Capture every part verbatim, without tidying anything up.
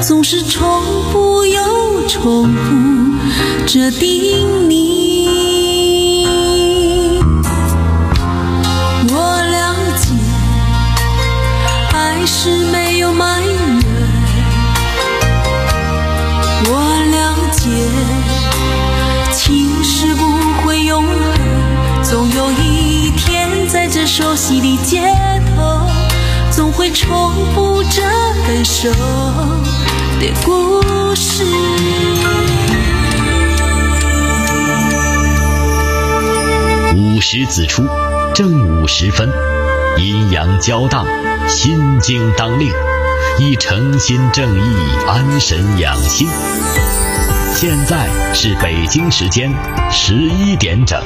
总是重复又重复着叮咛。我了解，爱是没有埋怨，我了解，情是不会永恒，总有一天在这熟悉的街头，总会重复着分手的故事。 午时子出，正午时分，阴阳交荡，心经当令，以诚心正义安神养性。现在是北京时间十一点整。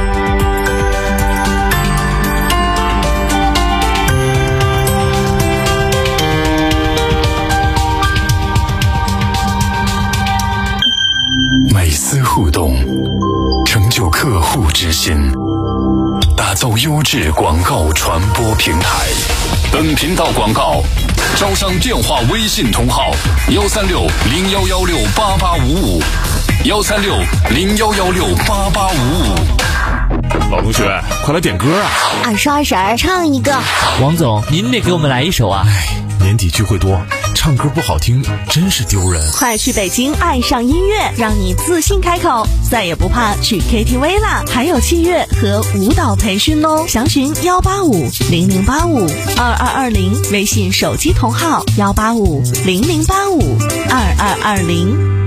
每丝互动，成就客户之心，打造优质广告传播平台。本频道广告招商电话微信同号：幺三六零幺幺六八八五五，幺三六零幺幺六八八五五。 老同学，快来点歌啊！ 二叔二婶儿唱一个。 王总，您得给我们来一首啊！ 哎，年底聚会多，唱歌不好听真是丢人。 快去北京爱上音乐，让你自信开口，再也不怕去 K T V 啦！还有器乐和舞蹈培训哦，详询幺八五零零八五二二二零，微信手机同号幺八五零零八五二二二零。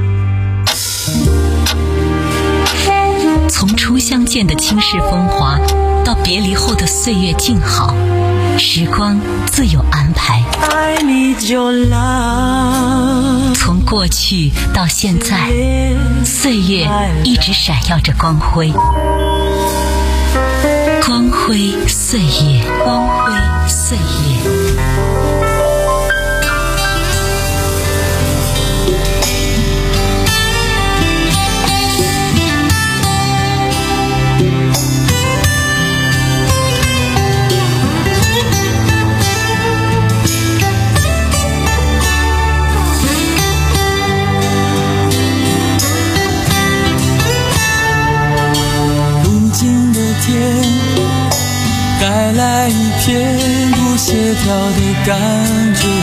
从初相见的倾世风华，到别离后的岁月静好，时光自有安排。 I need your love。 从过去到现在，岁月一直闪耀着光辉，光辉岁月，光辉岁月。 带来一片不协调的感觉，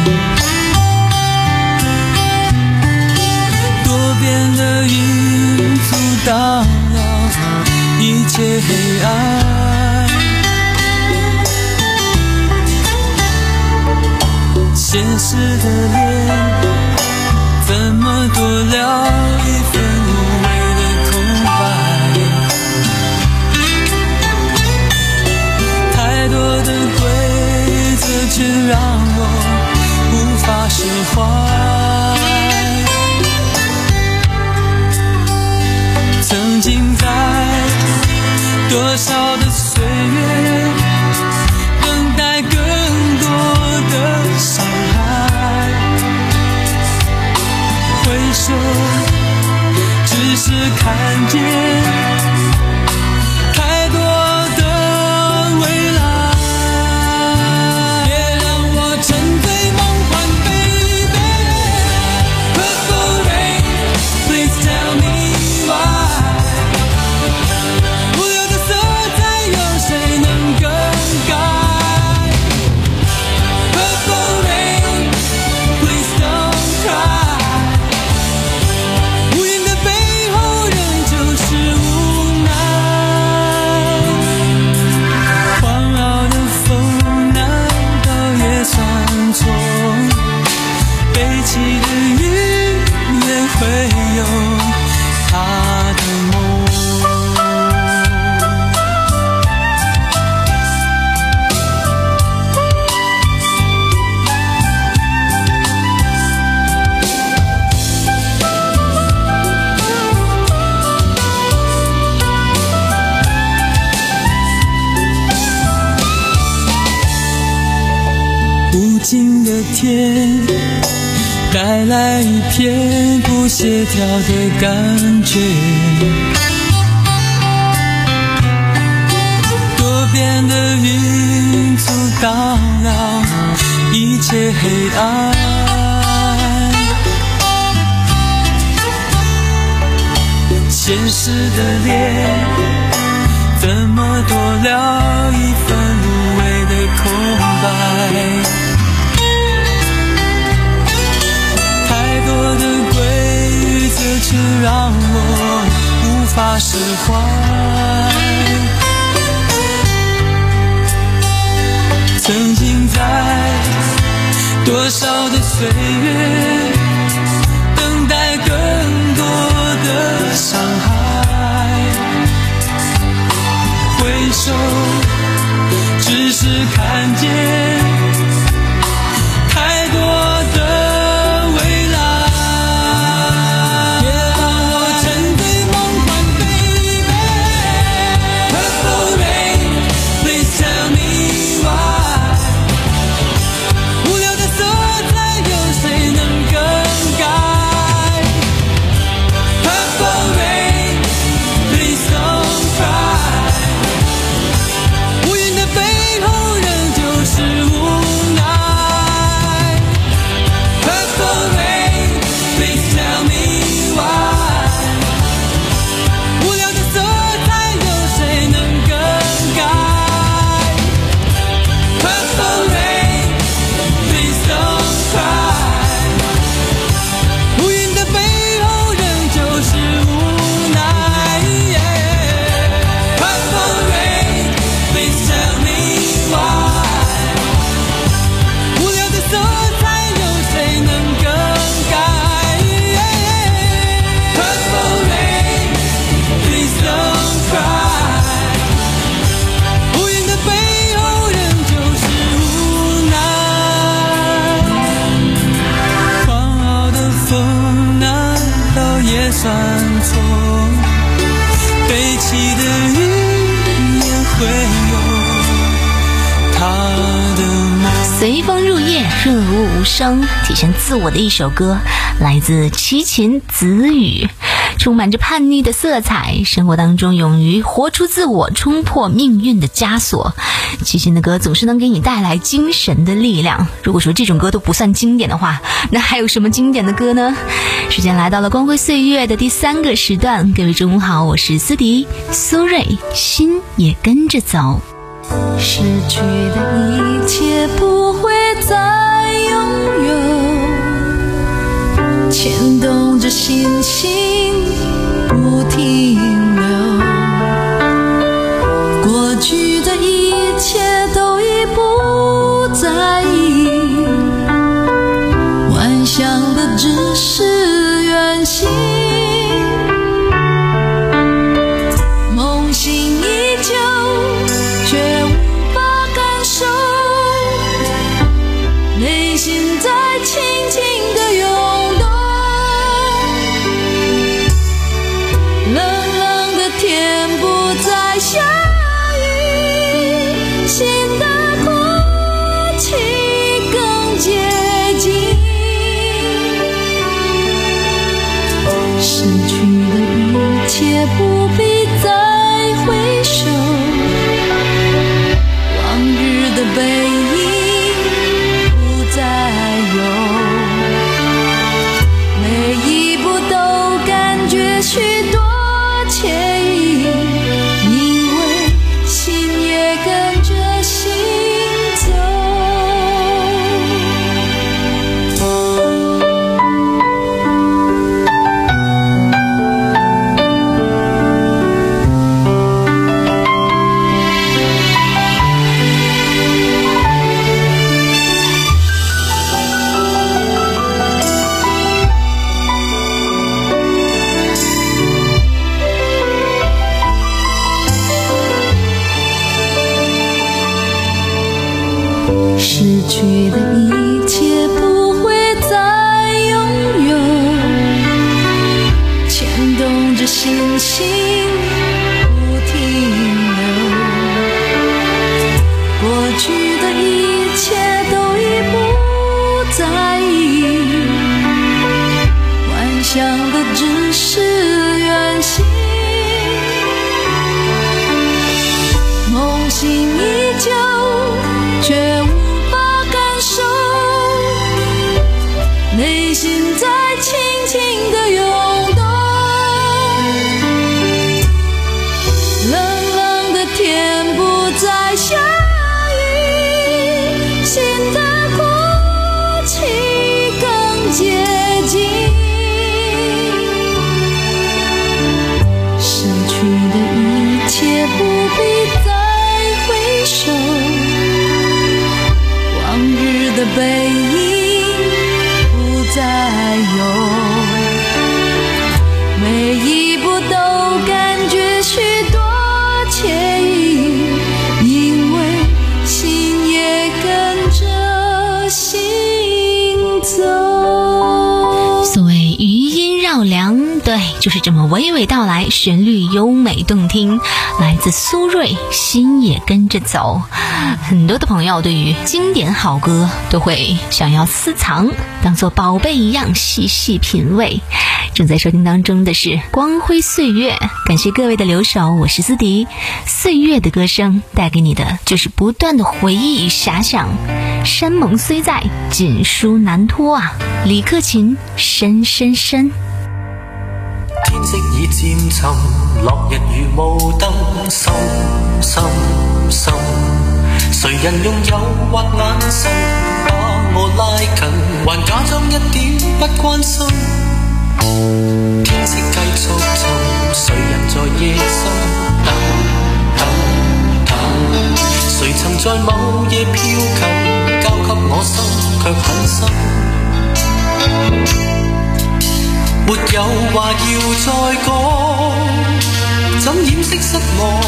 多变的云阻挡了一切黑暗，现实的脸怎么多了一份无谓的空白，太多的规则却让我无法释怀。曾经在多少的岁月，等待更多的伤害。回首，只是看见。无尽的天带来一片不协调的感觉，多变的云阻挡了一切黑暗， 现实的脸，怎么多了一份无谓的空白？太多的归于这却让我无法释怀。曾经在多少的岁月等待更多的伤害，回首只是看见太多的未来。别让我沉醉梦幻 baby Purple rain please tell me why， 无聊的色彩有谁能更改？ Purple rain please don't cry， 乌云的背后仍旧是无奈。 Purple rain please tell me why， 无聊的色彩有谁能更改？ Purple rain please don't cry， 乌云的背后仍旧是无奈。 Purple rain please tell me why， 无聊的色彩有谁能更改？ Purple rain please don't cry， 乌云的背后仍旧是无奈。狂傲的风难道也算错？悲泣的语言会有他的梦。 随风入夜，润物无声，体现自我的一首歌，来自齐秦子语，充满着叛逆的色彩，生活当中勇于活出自我，冲破命运的枷锁。齐秦的歌总是能给你带来精神的力量。如果说这种歌都不算经典的话，那还有什么经典的歌呢？时间来到了光辉岁月的第三个时段，各位中午好，我是思迪苏芮，心也跟着走。 失去的一切不会再拥有，牵动着心情不停留，过去的一切都已不在意，幻想的只是远行，梦醒依旧却无法感受，内心在轻轻地涌动，冷冷的天不再下雨，心的哭泣更接近，失去的一切不必再回首，往日的背影不再有，每一步都感觉许多惬意，因为心也跟着心走。失去的一切不会再拥有，牵动着心情不停留，过去的一切都已不在意，幻想的只是远行，梦醒依旧却无法感受，内心在轻轻地涌动， 走。 所谓余音绕梁，对，就是这么娓娓道来，旋律优美动听，来自苏芮，心也跟着走。很多的朋友对于经典好歌都会想要私藏，当作宝贝一样细细品味。正在收听当中的是光辉岁月，感谢各位的留守，我是思迪。岁月的歌声带给你的就是不断的回忆与遐想。山盟虽在，锦书难托啊！李克勤，深深深。 天色已漸沉，落日如霧燈，深深深。誰人用誘惑眼神把我拉近，還假裝一點不關心。天色繼續沉，誰人在夜深等等等？誰曾在某夜飄近，交給我心卻很深。沒有話要再講，怎掩飾失望？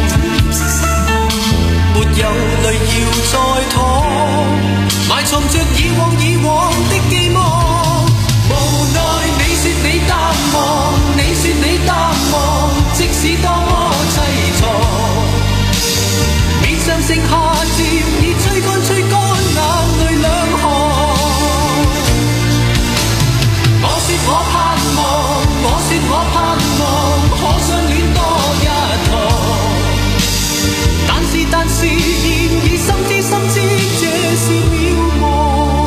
沒有淚要再淌，埋藏着以往以往的寄望。無奈你說你淡忘，你說你淡忘，即使多麼淒愴，面上剩下漸已吹乾吹乾眼淚兩行。我說我盼望，我說我盼望，可相戀多一趟。但是但是現已深知深知這是渺茫。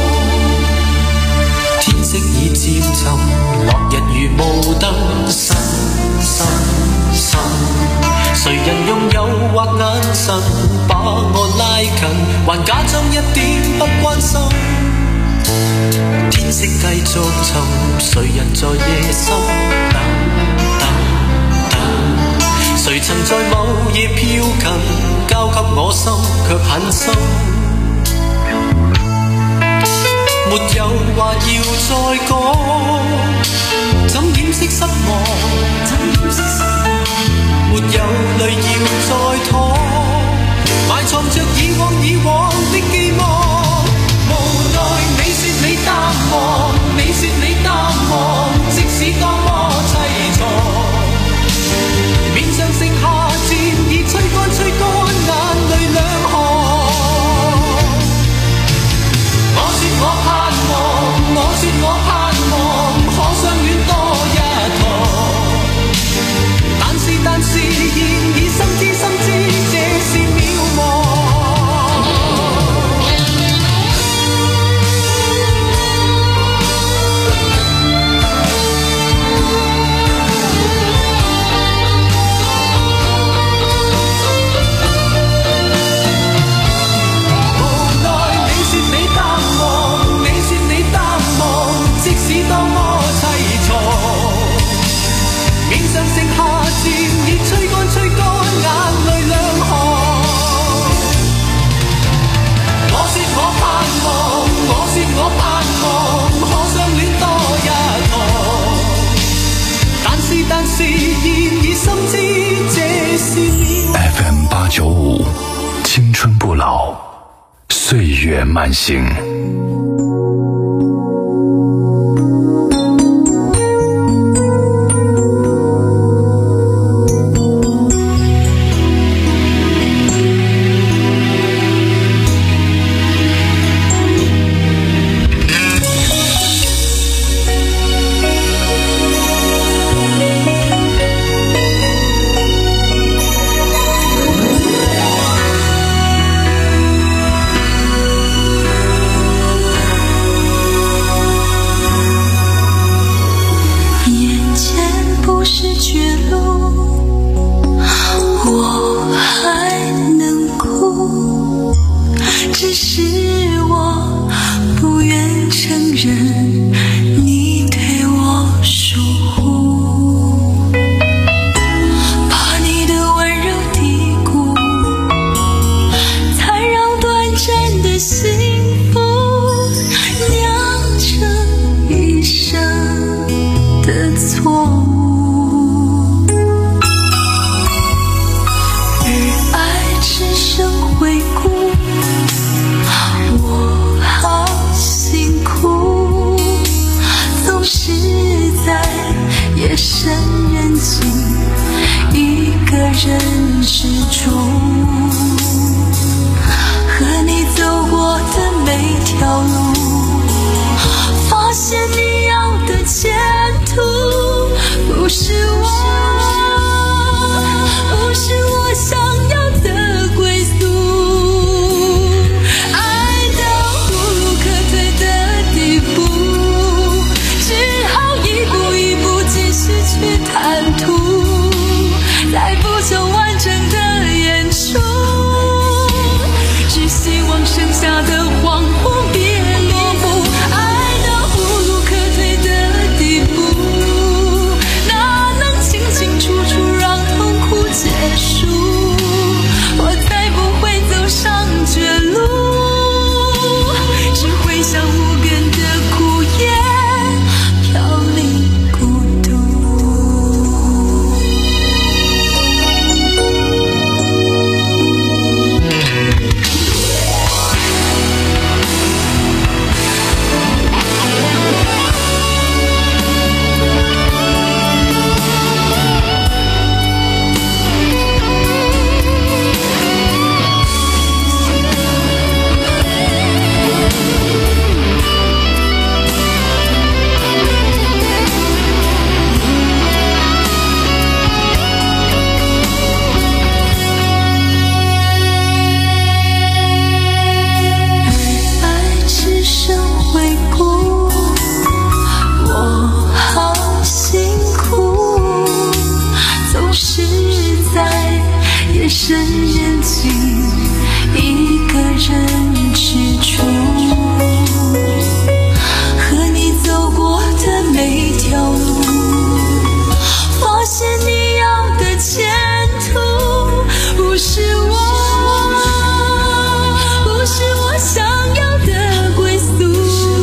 天色已漸沉，落日如霧燈，深深深。誰人用誘惑眼神把我拉近，還假裝一點不關心。天色繼續沉，誰人在夜深等等等？誰曾在某夜飄近，交給我心卻很深。沒有話要再講，怎掩飾失望？沒有淚要再淌，埋藏着以往以往的寄望。無奈你說你淡忘，你說你淡忘，即使多麼淒愴，面上剩下漸已吹乾吹乾眼淚兩行。我說我盼望，我說我盼望，可相戀多一趟。但是但是現已深知深知這是渺茫。 F M 八九五，青春不老，岁月慢行。 回顾，我好辛苦。 身人静，一个人之中，和你走过的每条路，发现你要的前途不是我，不是我想要的归宿。爱到无路可退的地步，只好一步一步继续去谈吐，再不求完整的演出，只希望剩下的惶恐别落幕。爱到无路可退的地步，哪能清清楚楚让痛苦结束？我再不会走上绝路，只会像无边的枯叶飘零孤独。深人静，一个人之中，和你走过的每条路，发现你要的前途不是我，不是我想要的归宿。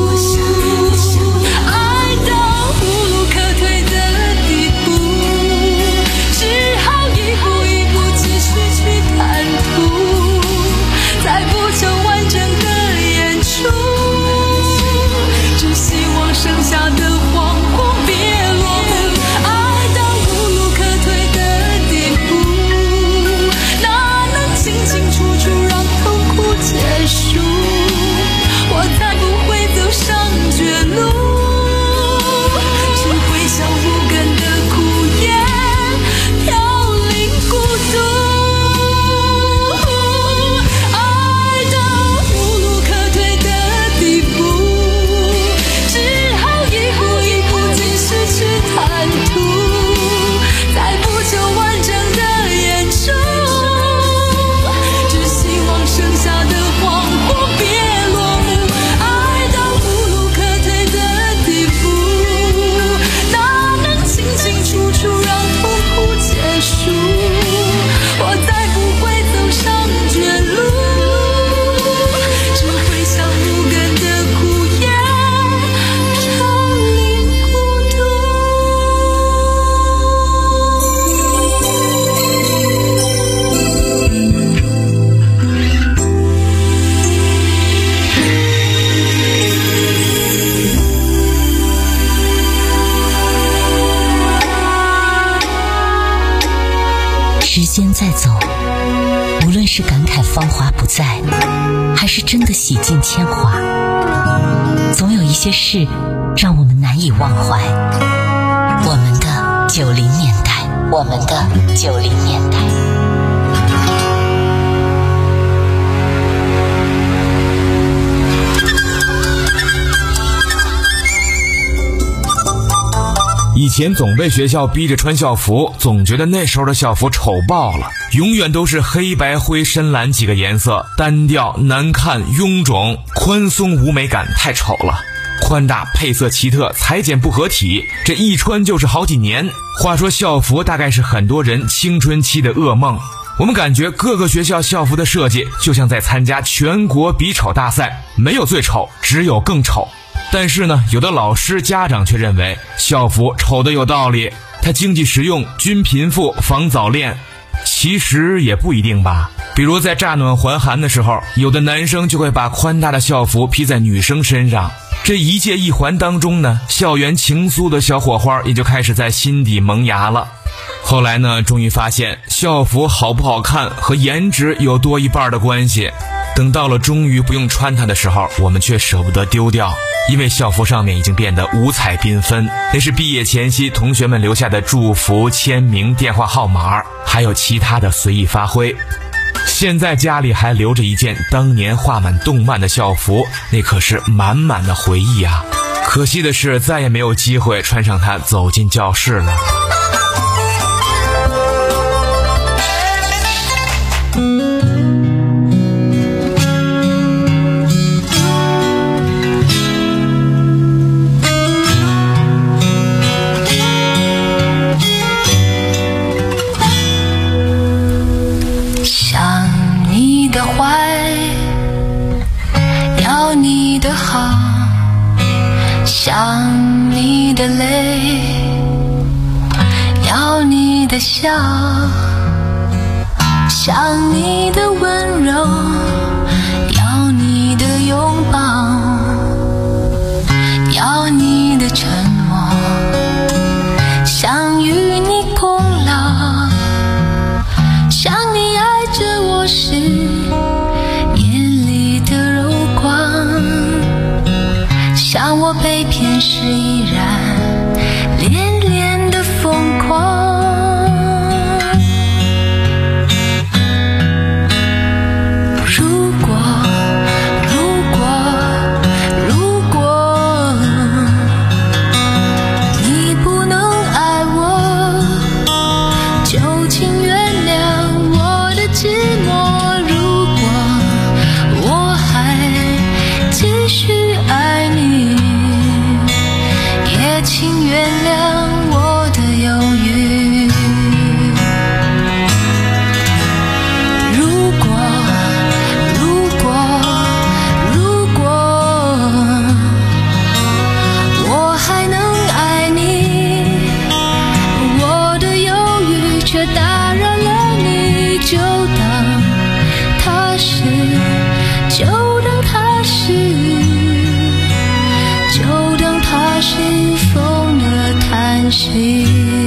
爱到无路可退的地步，只好一步一步继续去谈吐，再不求完整的演出，只希望剩下的惶恐别落幕。爱到无路可退的地步，哪能清清楚楚让痛苦结束？我才不会走上绝路，只会像无根的枯叶飘零孤独。爱到无路可退的地步，只好一步一步继续去谈吐，再不求完整的演出，只希望剩下的惶恐别落幕。爱到无路可退的地步，哪能清清楚楚让痛苦结束？我再不会走上绝路，只会像无根的枯叶飘零孤独。 时间在走，无论是感慨芳华不再，还是真的洗尽铅华，总有一些事让我们难以忘怀。我们的九零年代，我们的九零年代。 以前总被学校逼着穿校服，总觉得那时候的校服丑爆了，永远都是黑白灰深蓝几个颜色，单调难看臃肿，宽松无美感，太丑了。宽大配色奇特，裁剪不合体，这一穿就是好几年。话说校服大概是很多人青春期的噩梦，我们感觉各个学校校服的设计就像在参加全国比丑大赛，没有最丑，只有更丑。但是呢，有的老师家长却认为校服丑的有道理，它经济实用，均贫富，防早恋。其实也不一定吧。比如在乍暖还寒的时候，有的男生就会把宽大的校服披在女生身上， 这一届一环当中呢，校园情愫的小火花也就开始在心底萌芽了。后来呢，终于发现校服好不好看和颜值有多一半的关系。等到了终于不用穿它的时候，我们却舍不得丢掉，因为校服上面已经变得五彩缤纷，那是毕业前夕同学们留下的祝福、签名、电话号码，还有其他的随意发挥。现在家里还留着一件当年画满动漫的校服，那可是满满的回忆啊！可惜的是，再也没有机会穿上它走进教室了。 想你的泪，要你的笑，想你的温柔，要你的拥抱，要你的沉默，想与你共老，想你爱着我时眼里的柔光，想我被骗时依然恋恋的疯狂。如果如果如果你不能爱我，就请原谅我的寂寞。如果我还继续爱你，也请原谅我的犹豫。如果如果如果我还能爱你，我的犹豫却打扰了你，就当它是就当它是就当它是风的叹息。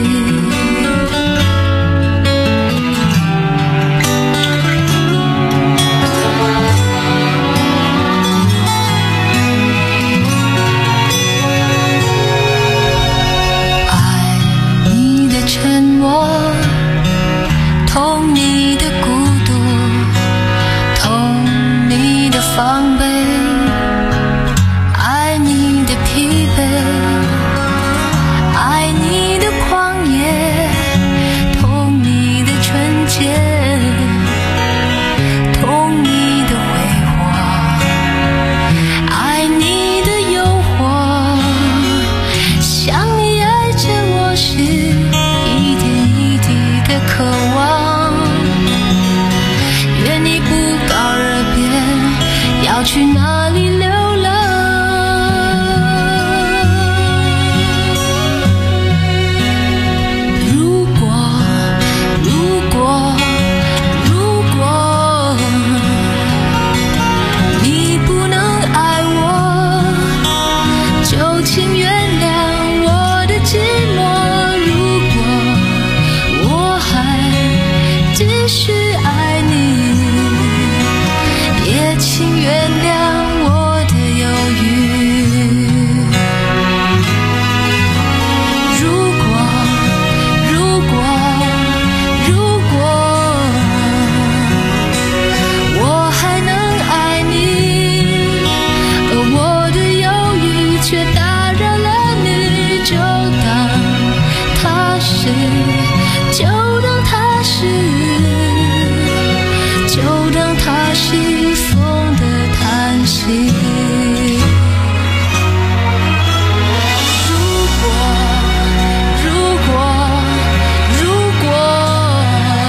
爱你的沉默，痛你的孤独，痛你的防备，爱你的疲惫，爱你的狂野，痛你的纯洁，痛你的挥霍，爱你的诱惑，想你爱着我时一点一滴的渴望，愿你不告而别，要去哪里流浪。如果如果如果你不能爱我，就请原谅我的寂寞。如果我还继续爱你，也请原谅我的犹豫。如果如果如果我还能爱你，而我的犹豫却打扰了你，就当它是就当它是就当它是风的叹息。如果如果如果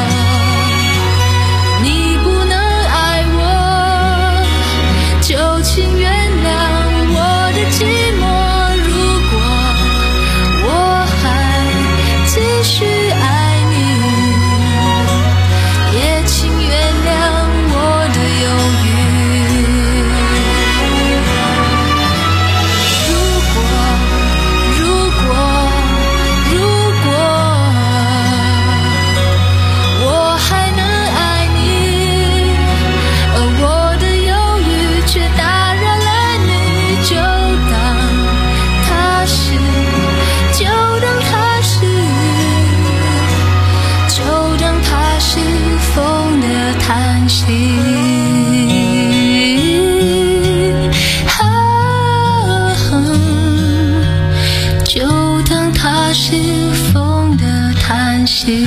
你不能爱我，就请原谅我的寂寞。如果我还继续爱你， 那是风的叹息。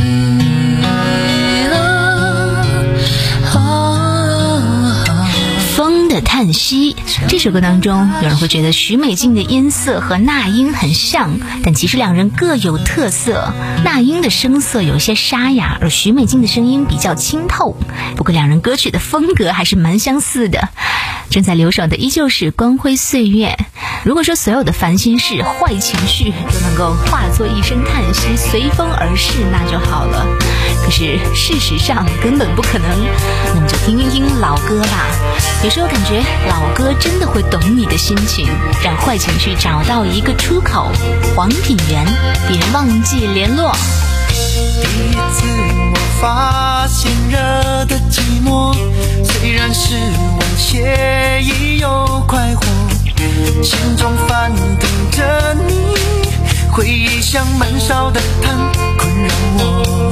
风的叹息这首歌当中，有人会觉得许美静的音色和那英很像，但其实两人各有特色。那英的声色有些沙哑，而许美静的声音比较清透。不过两人歌曲的风格还是蛮相似的。正在流转的依旧是光辉岁月。如果说所有的烦心事、坏情绪都能够化作一声叹息，随风而逝，那就好了。可是事实上根本不可能，那么就听一听老歌吧。有时候感觉老歌真的会懂你的心情，让坏情绪找到一个出口。黄品源，别忘记联络。 第一次我发现热的寂寞，虽然是晚惬意又快活，心中翻腾着你，回忆像闷烧的炭困扰我。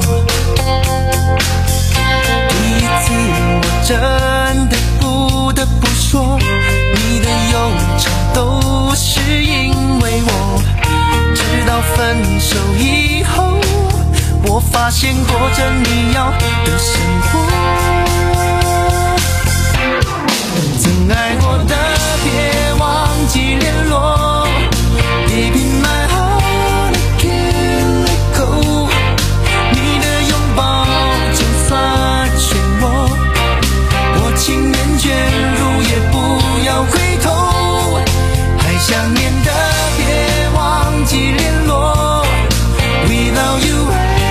第一次我真的不得不说，你的忧愁都是因为我，直到分手以后，我发现过着你要的生活。曾爱过的别忘记联络， Deep in my heart I can't let go， 你的拥抱就算漩涡，我情愿卷入也不要回头。还想念的别忘记联络， Without you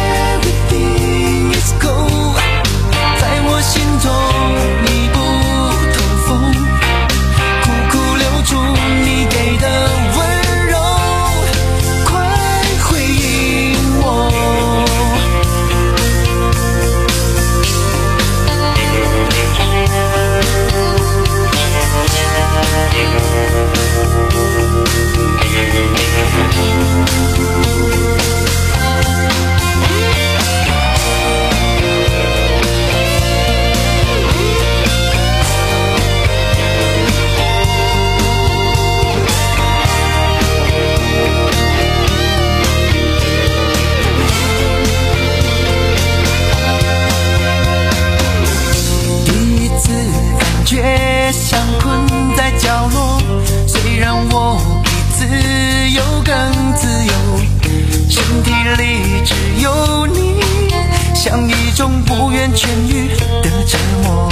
心中你不透风，苦苦留住你给的温柔，快回应我。像困在角落，虽然我比自由更自由，身体里只有你，像一种不愿痊愈的折磨。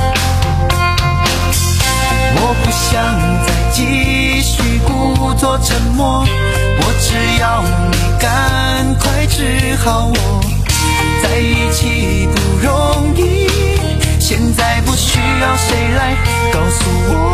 我不想再继续故作沉默，我只要你赶快治好我。在一起不容易，现在不需要谁来告诉我。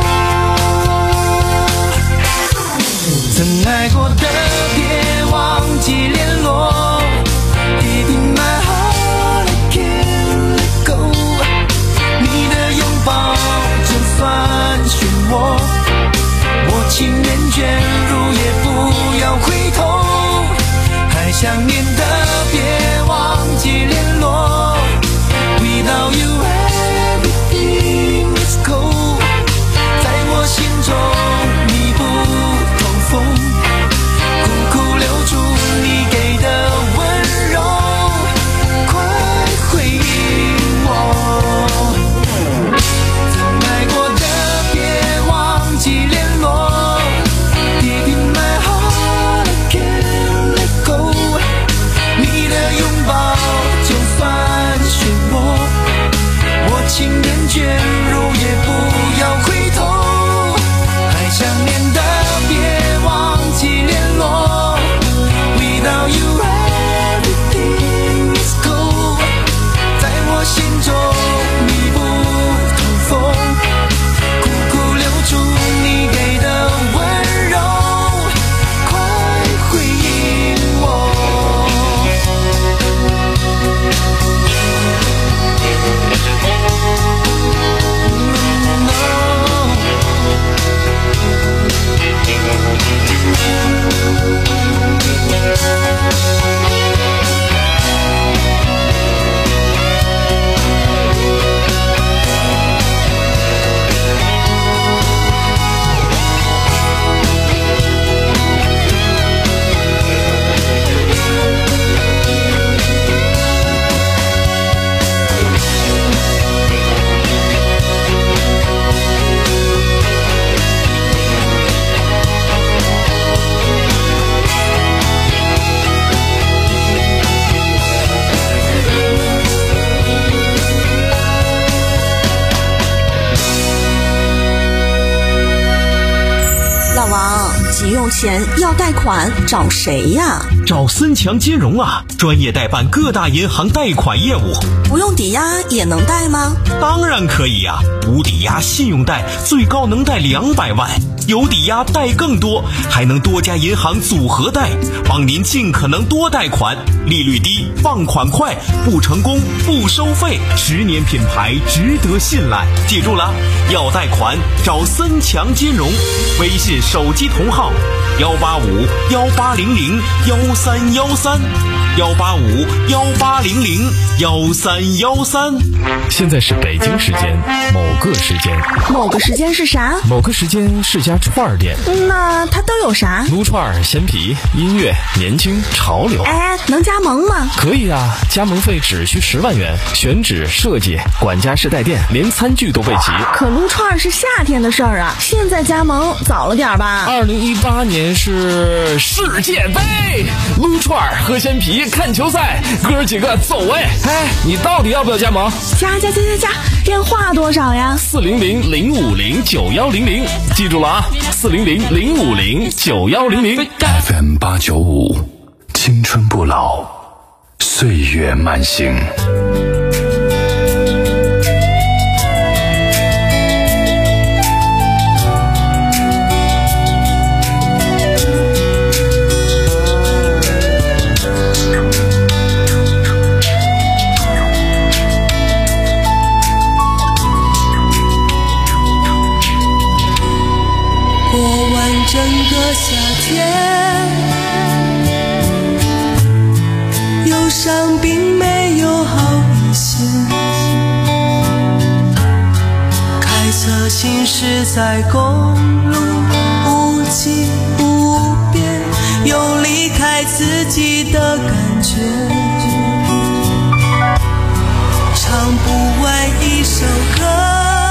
曾爱过的别忘记联络， Deep in my heart I can't let go， 你的拥抱就算漩涡，我情愿卷入也不要回头。还想念的别忘记联络， Without you everything is cold， 在我心中你不透风，苦苦留住你给用钱要贷款找谁呀？ 找森强金融啊，专业代办各大银行贷款业务。 不用抵押也能贷吗？ 当然可以呀、啊，无抵押信用贷最高能贷两百万，有抵押贷更多，还能多家银行组合贷，帮您尽可能多贷款，利率低，放款快，不成功不收费，十年品牌值得信赖。记住了，要贷款找森强金融，微信手机同号幺八五幺八零零幺三幺三幺八五幺八零零幺三幺三。 现在是北京时间某个时间， 某个时间是啥？ 某个时间是家串儿店。 那它都有啥？ 撸串、鲜皮、音乐、年轻、潮流。 哎，能加盟吗？ 可以啊，加盟费只需十万元，选址、设计、管家式带电，连餐具都备齐。 可撸串是夏天的事儿啊，现在加盟早了点吧？ 二零一八年是世界杯，撸串、喝鲜皮、看球赛，哥儿几个走哎！哎，你到底要不要加盟？ 加加加加加，电话多少呀？ 四零零零五零九幺零零，记住了啊，四零零零五零九幺零零。 F M 八九五，青春不老，岁月慢行。 整个夏天，忧伤并没有好一些。开车行驶在公路，无际无边，有离开自己的感觉。唱不完一首歌，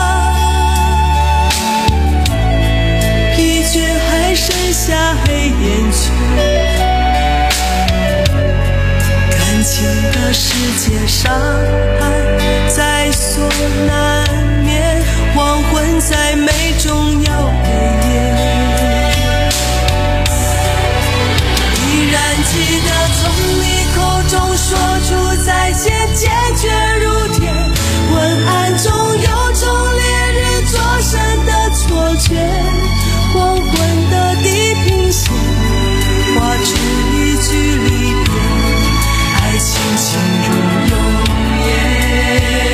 剩下黑眼圈，感情的世界伤害在所难免，黄昏在美中要黑夜。依然记得从你口中说出再见，坚决如铁，昏暗中有种烈日灼身的错觉。黄昏的地平线，画出一句离别，爱情进入永夜。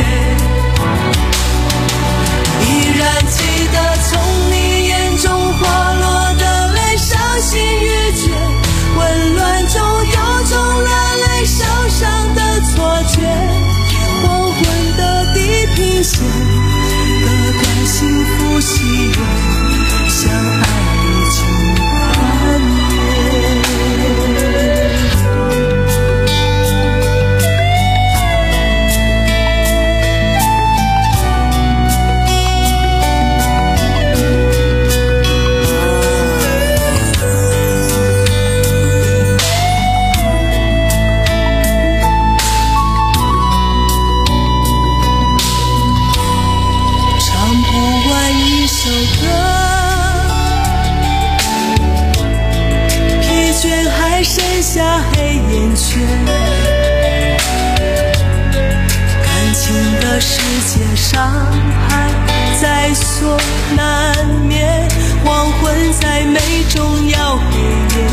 依然记得从你眼中滑落的泪，伤心欲绝，混乱中有种热泪烧伤的错觉。黄昏的地平线，隔断幸福喜悦，相爱已经幻灭。唱不完一首歌，还剩下黑眼圈，感情的世界伤害在所难免，黄昏在美中要黑夜。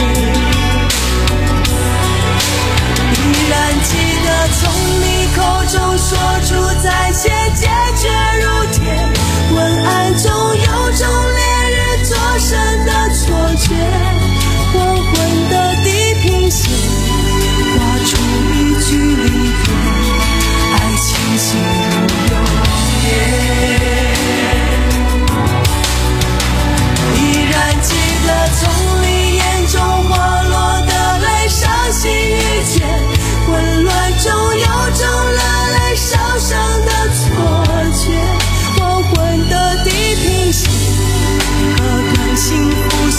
依然记得从你口中说出再见，坚决如铁，昏暗中有种烈日灼身的错觉。黄昏的地平线，画出一句离别，爱情进入永夜。依然记得从你眼中滑落的泪，伤心欲绝，混乱中有种热泪烧伤的错觉。黄昏的地平线，隔断幸福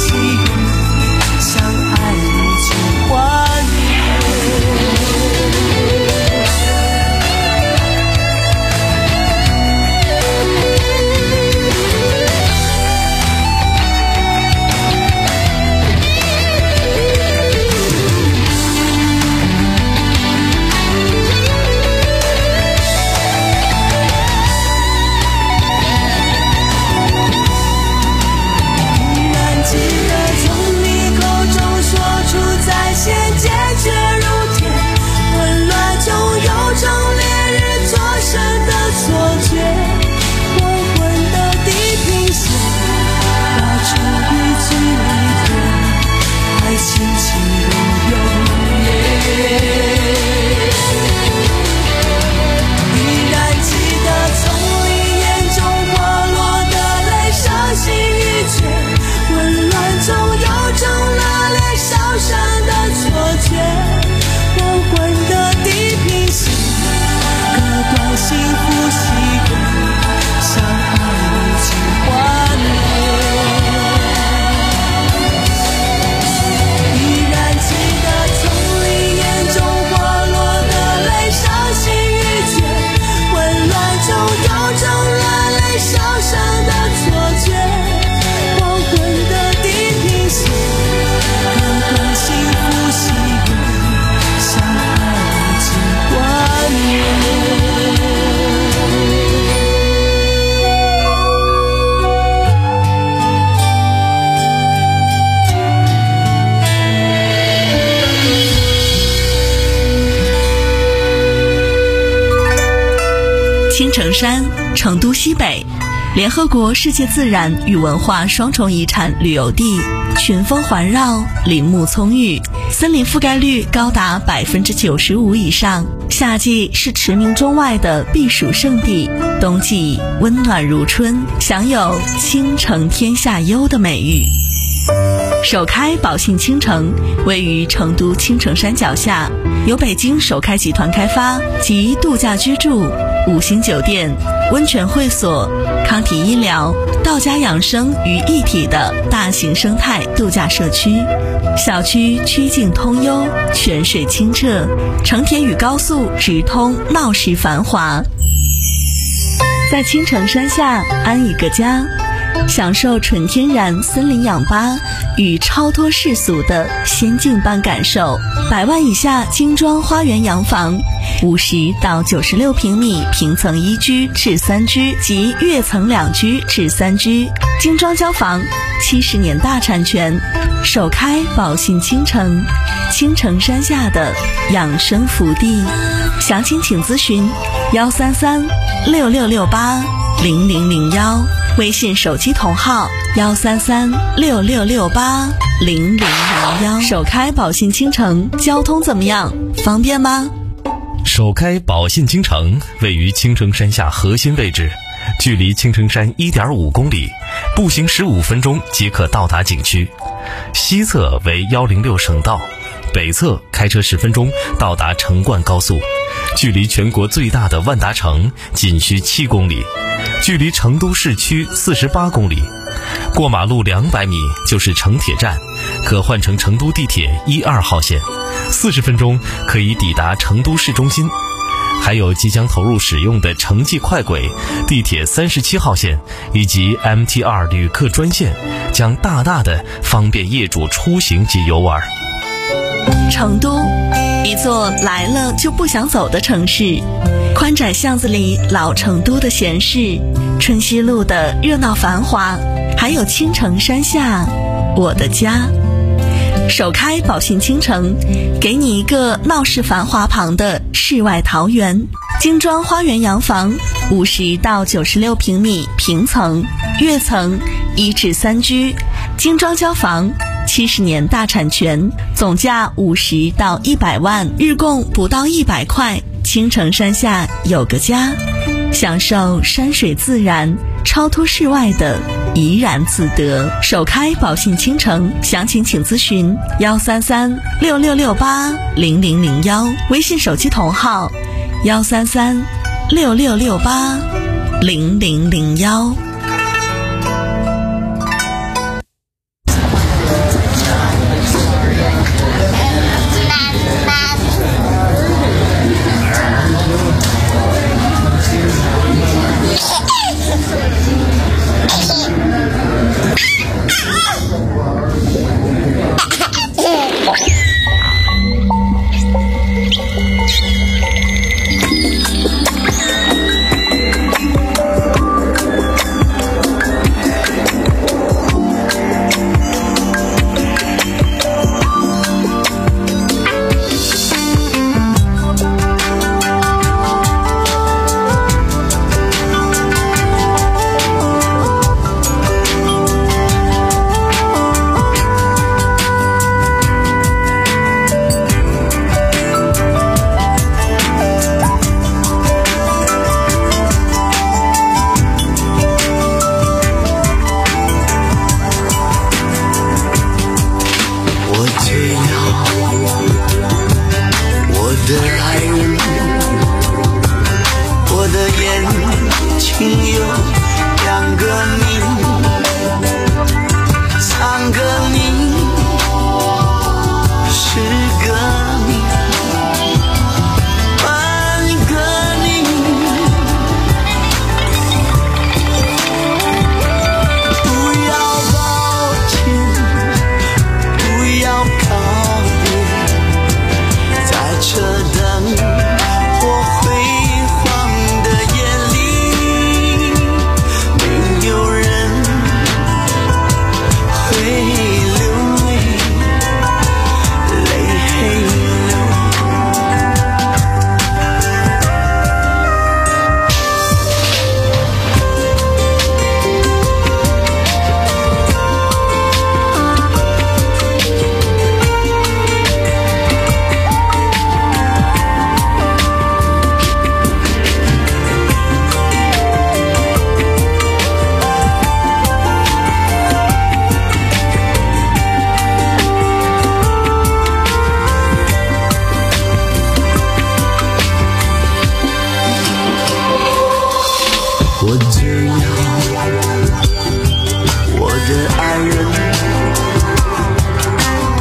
城山，成都西北，联合国世界自然与文化双重遗产旅游地，群峰环绕，林木葱郁，森林覆盖率高达百分之九十五以上。夏季是驰名中外的避暑胜地，冬季温暖如春，享有倾城天下优的美誉。首开宝信倾城位于成都青城山脚下，由北京首开集团开发，集度假居住、五星酒店、温泉会所、康体医疗、道家养生于一体的大型生态度假社区。小区曲径通幽，泉水清澈，城铁与高速直通，闹市繁华。在青城山下安一个家，享受纯天然森林氧吧与超脱世俗的仙境般感受。百万以下精装花园洋房，五十到九十六平米平层一居至三居及跃层两居至三居，精装交房，七十年大产权，首开宝信倾城，青城山下的养生福地。详情请咨询幺三三六六六八零零零幺。微信手机同号幺三三六六六八零零零幺。首开宝信倾城，交通怎么样？方便吗？ 首开宝信倾城位于青城山下核心位置，距离青城山 一点五公里，步行十五分钟即可到达景区。西侧为一零六省道，北侧开车十分钟到达成灌高速，距离全国最大的万达城仅需七公里，距离成都市区四十八公里，过马路两百米就是成铁站，可换乘成都地铁一二号线，四十分钟可以抵达成都市中心。还有即将投入使用的城际快轨、地铁三十七号线以及 M T 二 旅客专线，将大大的方便业主出行及游玩。 成都，一座来了就不想走的城市。宽窄巷子里老成都的闲适，春熙路的热闹繁华，还有青城山下我的家。首开宝信倾城，给你一个闹市繁华旁的世外桃源。精装花园洋房，五十到九十六平米平层、跃层一至三居，精装交房，七十年大产权，总价五十到一百万，日供不到一百块。青城山下有个家，享受山水自然，超脱世外的怡然自得。首开宝信倾城，详情请咨询幺三三六六六八零零零幺，微信手机同号幺三三六六六八零零零幺。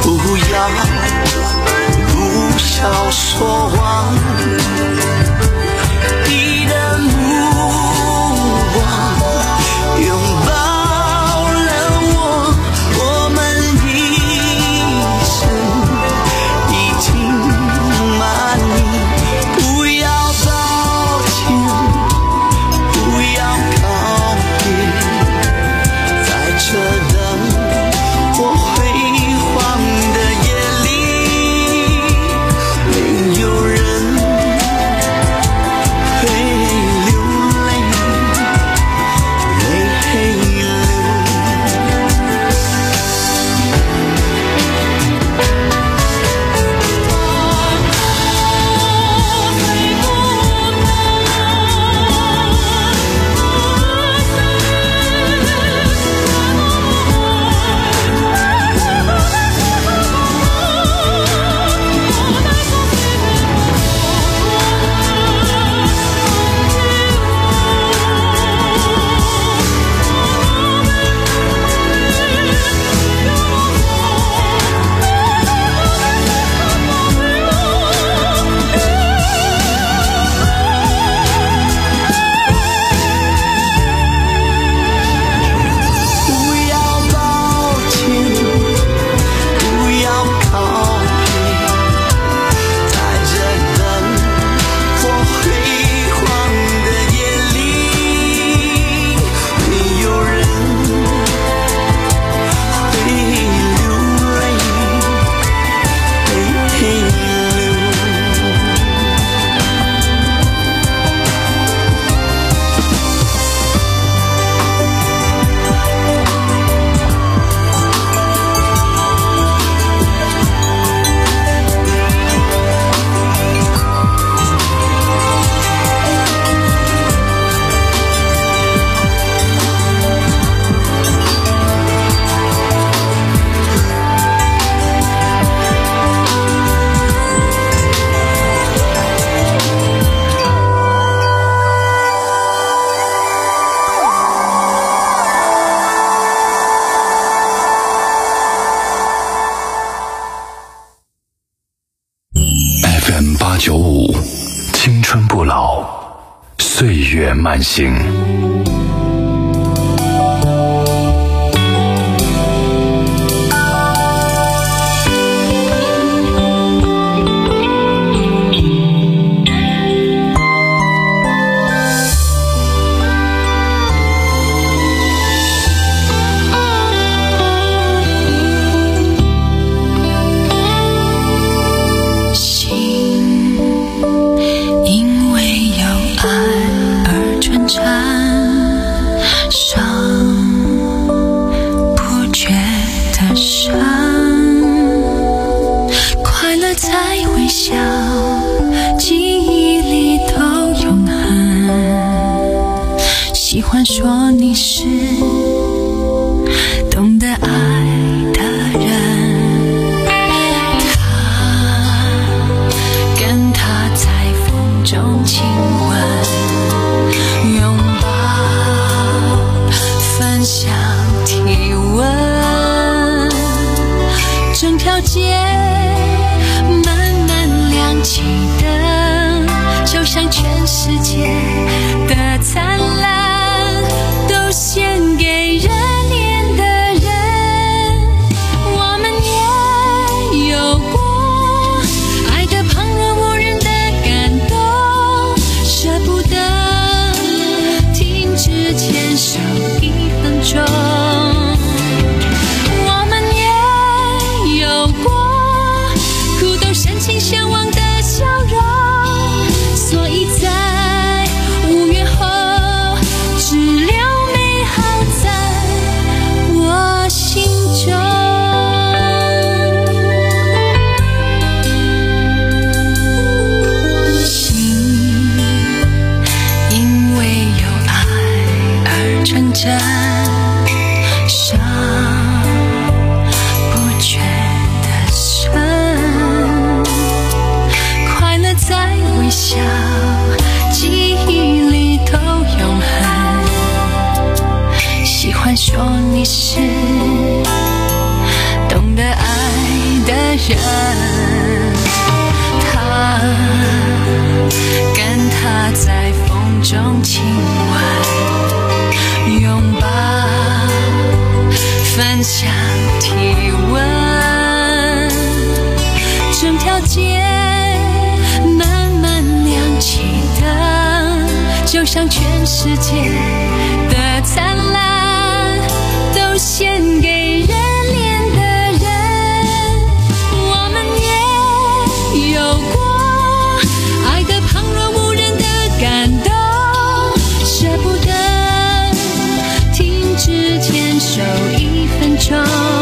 不要不消说谎，你的目光拥抱了我，我们一生已经满意。不要道歉，不要告别，在这灯火辉煌的夜里，没有人会流泪，泪流。 F M 八九五，青春不老，岁月慢行。 喜欢说你是懂得爱的人，他跟他在风中亲吻，拥抱，分享体温，整条街慢慢亮起灯，就像全世界的灿烂都献给热恋的人。我们也有过爱得旁若无人的感动，舍不得停止牵手一分钟。我们也有过哭都深情相望的笑容，所以在五月后人，他跟他在风中亲吻，拥抱，分享体温，整条街慢慢亮起灯，就像全世界的灿烂都献给热恋的人。我们也有过爱得旁若无人的感动，舍不得停止牵手一分钟。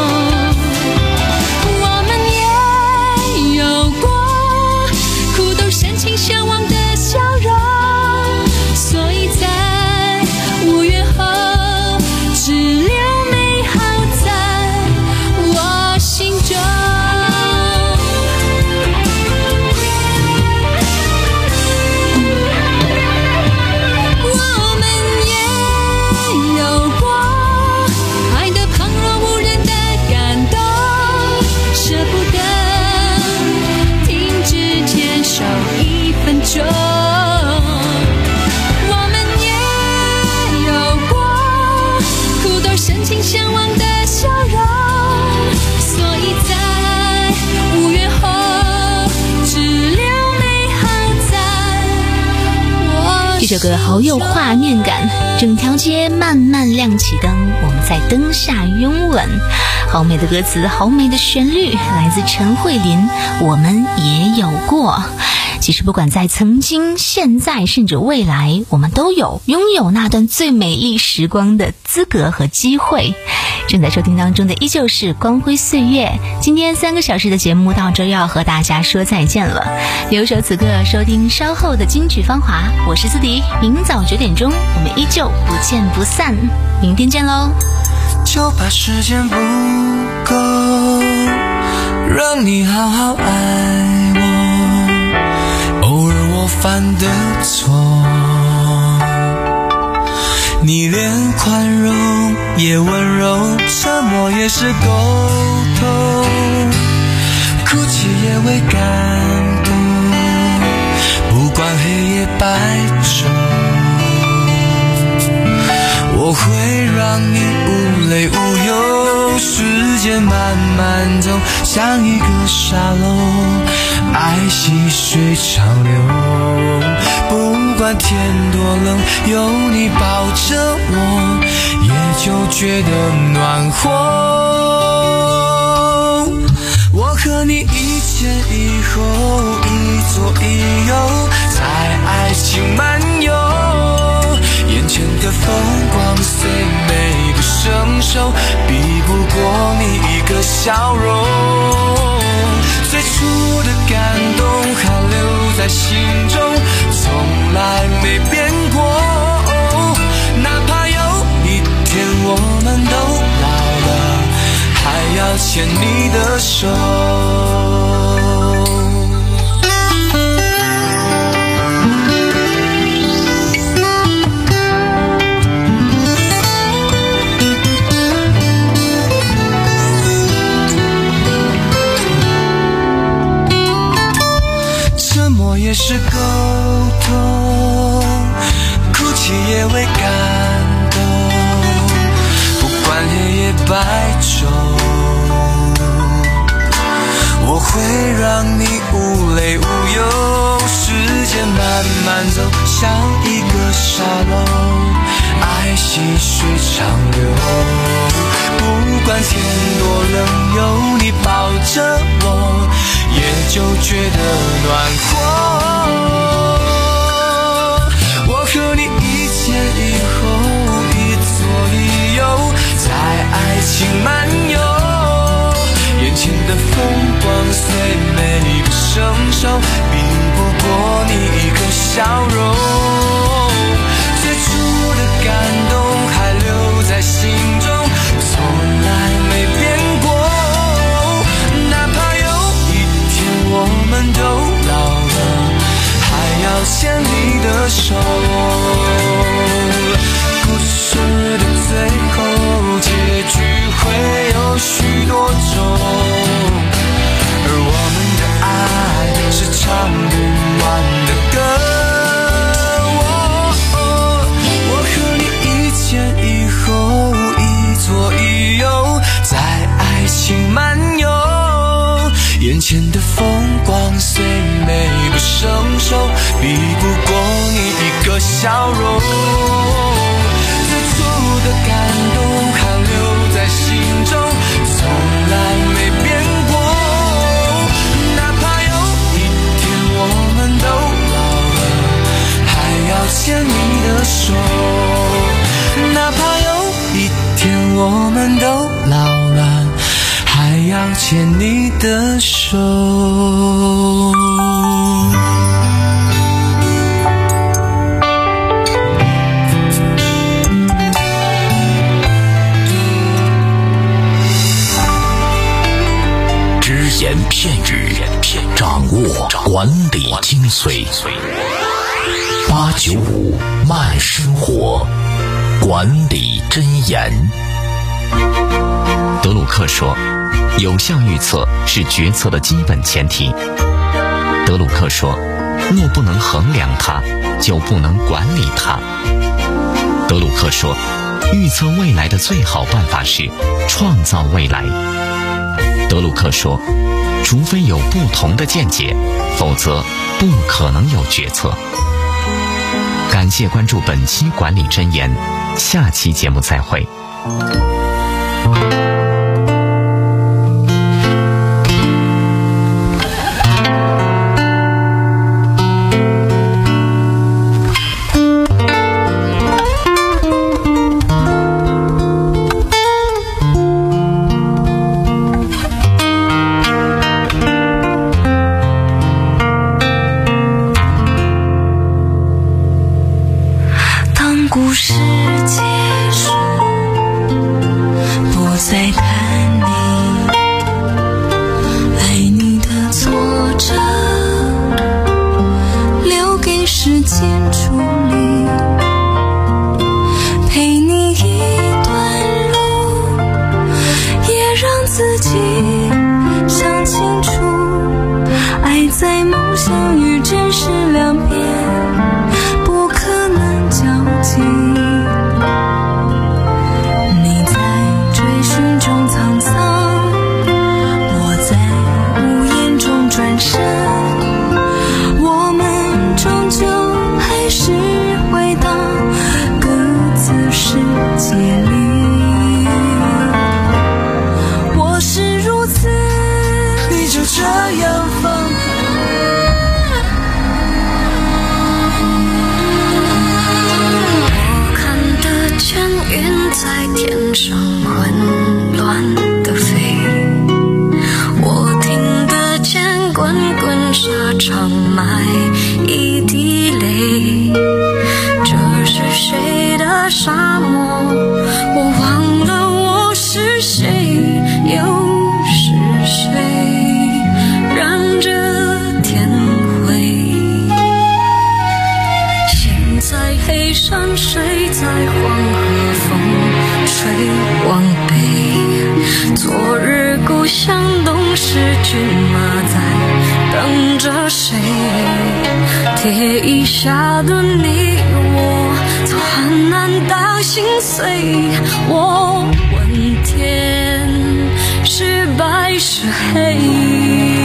我们也有过苦斗深情相望的笑容，所以在五月后只留美好在我心中。我们也有过爱得旁若无人的感动，舍不得停止牵手一分钟。我们也有过苦斗深情相望的笑容，所以在五月后只留美好在我这首歌好有画面感，整条街慢慢亮起灯，我们在灯下拥吻。好美的歌词，好美的旋律，来自陈慧琳。我们也有过。其实不管在曾经、现在甚至未来，我们都有拥有那段最美丽时光的资格和机会。正在收听当中的依旧是光辉岁月，今天三个小时的节目到这又要和大家说再见了。留守此刻收听稍后的金曲芳华，我是思迪，明早九点钟我们依旧不见不散，明天见喽。 就怕时间不够让你好好爱我，偶尔我犯的错你连宽容也温柔，沉默也是沟通，哭泣也会感动，不管黑夜白昼，我会让你无泪无忧，时间慢慢走，像一个沙漏，爱细水长流，不管天多冷，有你抱着我，也就觉得暖和。我和你一前一后，一左一右，在爱情漫游，眼前的风光虽美不胜收，比不过你一个笑容，最初的感动还留在心中，从来没变过，哪怕有一天我们都老了，还要牵你的手。沉默也是沟通，哭泣也会感动，不管黑夜白昼，我会让你无泪无忧，时间慢慢走，像一个沙漏，爱细水长流，不管天多冷，有你抱着我，也就觉得暖和。我和你一前一后，一左一右，在爱情漫游，眼前的风光虽美不胜收，比不过你一个笑容，最初的感动还留在心中，从来没变过，哪怕有一天我们都老了，还要牵你的手。故事的最后，结局会有许多种，而眼前的风光虽美不胜收，比不过你一个笑容。最初的感动还留在心中，从来没变过。哪怕有一天我们都老了，还要牵你的手。哪怕有一天我们都老了，还要牵你的手。 只言片语，掌握管理精髓。八九五慢生活，管理箴言。 德鲁克说，有效预测是决策的基本前提。德鲁克说，若不能衡量它，就不能管理它。德鲁克说，预测未来的最好办法是创造未来。德鲁克说，除非有不同的见解，否则不可能有决策。感谢关注本期管理箴言，下期节目再会。 故事结束，不再谈你，爱你的挫折留给时间处理，陪你一段路，也让自己想清楚，爱在梦想与真实两边不可能交集，你在追寻中沧桑，我在无言中转身，我们终究还是回到各自世界里。我是如此，你就这样放开。云在天上混乱地飞，我听得见滚滚沙场埋一滴泪。这是谁的沙漠？我忘了我是谁，又是谁让这天灰？现在黑山谁在黄河吹往北，昨日故乡东逝，骏马在等着谁？铁椅下的你我，从寒难到心碎，我问天是白是黑。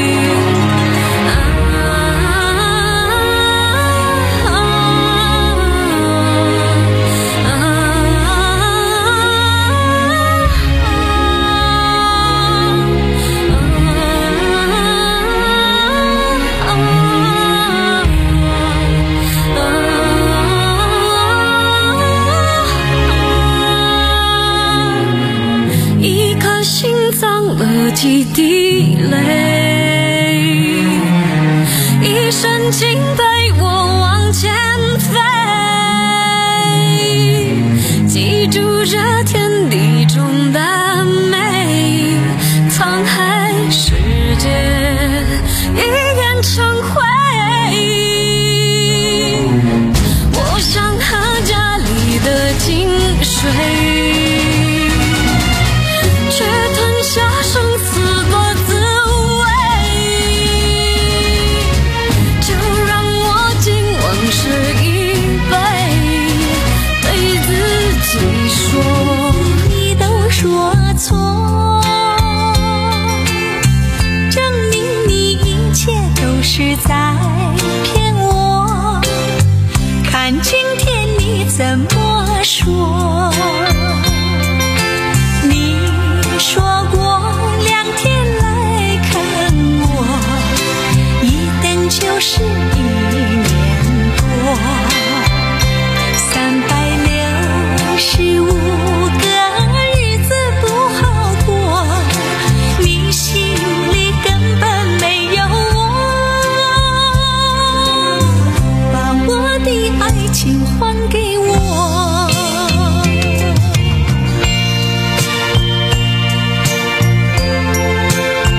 了几滴泪，一身敬陪我往前飞，记住这天地中的美，沧海世界一眼成灰。我想喝家里的井水，却吞下生死的滋味，就让我敬往事一杯，对自己说，你都说错，真是在